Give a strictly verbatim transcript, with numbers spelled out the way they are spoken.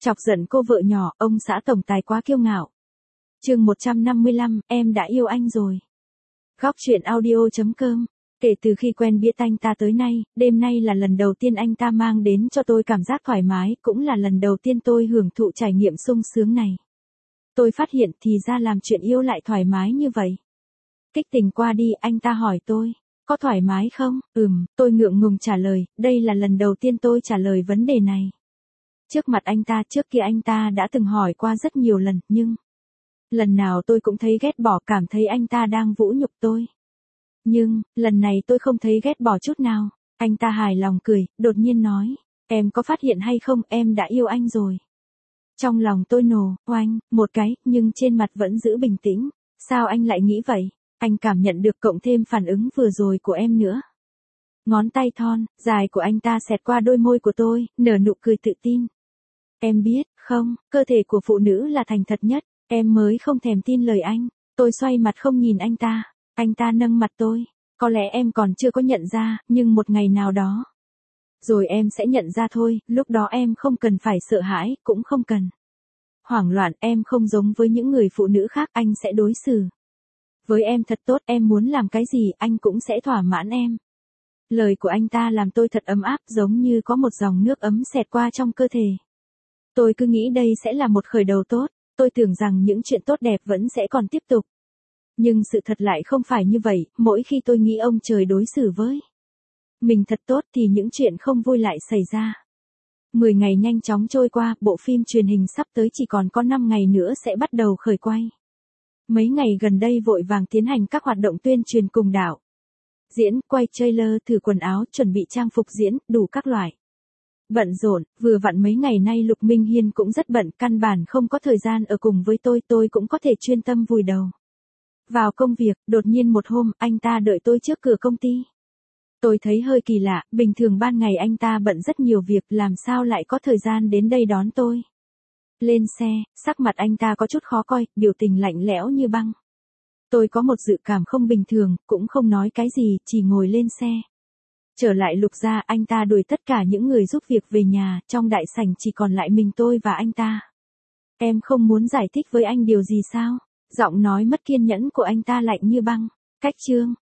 Chọc giận cô vợ nhỏ, ông xã tổng tài quá kiêu ngạo. Chương một trăm năm mươi lăm, em đã yêu anh rồi. Góc truyện audio chấm com. Kể từ khi quen biết anh ta tới nay, đêm nay là lần đầu tiên anh ta mang đến cho tôi cảm giác thoải mái, cũng là lần đầu tiên tôi hưởng thụ trải nghiệm sung sướng này. Tôi phát hiện thì ra làm chuyện yêu lại thoải mái như vậy. Kích tình qua đi, anh ta hỏi tôi, có thoải mái không? Ừm, tôi ngượng ngùng trả lời, đây là lần đầu tiên tôi trả lời vấn đề này. Trước mặt anh ta, trước kia anh ta đã từng hỏi qua rất nhiều lần, nhưng lần nào tôi cũng thấy ghét bỏ, cảm thấy anh ta đang vũ nhục tôi. Nhưng, lần này tôi không thấy ghét bỏ chút nào. Anh ta hài lòng cười, đột nhiên nói, em có phát hiện hay không, em đã yêu anh rồi. Trong lòng tôi nổ, oanh, một cái, nhưng trên mặt vẫn giữ bình tĩnh. Sao anh lại nghĩ vậy? Anh cảm nhận được cộng thêm phản ứng vừa rồi của em nữa. Ngón tay thon, dài của anh ta xẹt qua đôi môi của tôi, nở nụ cười tự tin. Em biết, không, cơ thể của phụ nữ là thành thật nhất, em mới không thèm tin lời anh. Tôi xoay mặt không nhìn anh ta, anh ta nâng mặt tôi. Có lẽ em còn chưa có nhận ra, nhưng một ngày nào đó. Rồi em sẽ nhận ra thôi, lúc đó em không cần phải sợ hãi, cũng không cần hoảng loạn, em không giống với những người phụ nữ khác, anh sẽ đối xử với em thật tốt, em muốn làm cái gì, anh cũng sẽ thỏa mãn em. Lời của anh ta làm tôi thật ấm áp, giống như có một dòng nước ấm xẹt qua trong cơ thể. Tôi cứ nghĩ đây sẽ là một khởi đầu tốt, tôi tưởng rằng những chuyện tốt đẹp vẫn sẽ còn tiếp tục. Nhưng sự thật lại không phải như vậy, mỗi khi tôi nghĩ ông trời đối xử với mình thật tốt thì những chuyện không vui lại xảy ra. Mười ngày nhanh chóng trôi qua, bộ phim truyền hình sắp tới chỉ còn có năm ngày nữa sẽ bắt đầu khởi quay. Mấy ngày gần đây vội vàng tiến hành các hoạt động tuyên truyền cùng đạo diễn, quay trailer, thử quần áo, chuẩn bị trang phục diễn, đủ các loại. Bận rộn, vừa vặn mấy ngày nay Lục Minh Hiên cũng rất bận, căn bản không có thời gian ở cùng với tôi, tôi cũng có thể chuyên tâm vùi đầu vào công việc. Đột nhiên một hôm, anh ta đợi tôi trước cửa công ty. Tôi thấy hơi kỳ lạ, bình thường ban ngày anh ta bận rất nhiều việc, làm sao lại có thời gian đến đây đón tôi. Lên xe, sắc mặt anh ta có chút khó coi, biểu tình lạnh lẽo như băng. Tôi có một dự cảm không bình thường, cũng không nói cái gì, chỉ ngồi lên xe. Trở lại Lục gia, anh ta đuổi tất cả những người giúp việc về nhà, trong đại sảnh chỉ còn lại mình tôi và anh ta. Em không muốn giải thích với anh điều gì sao? Giọng nói mất kiên nhẫn của anh ta lạnh như băng. Cách chương,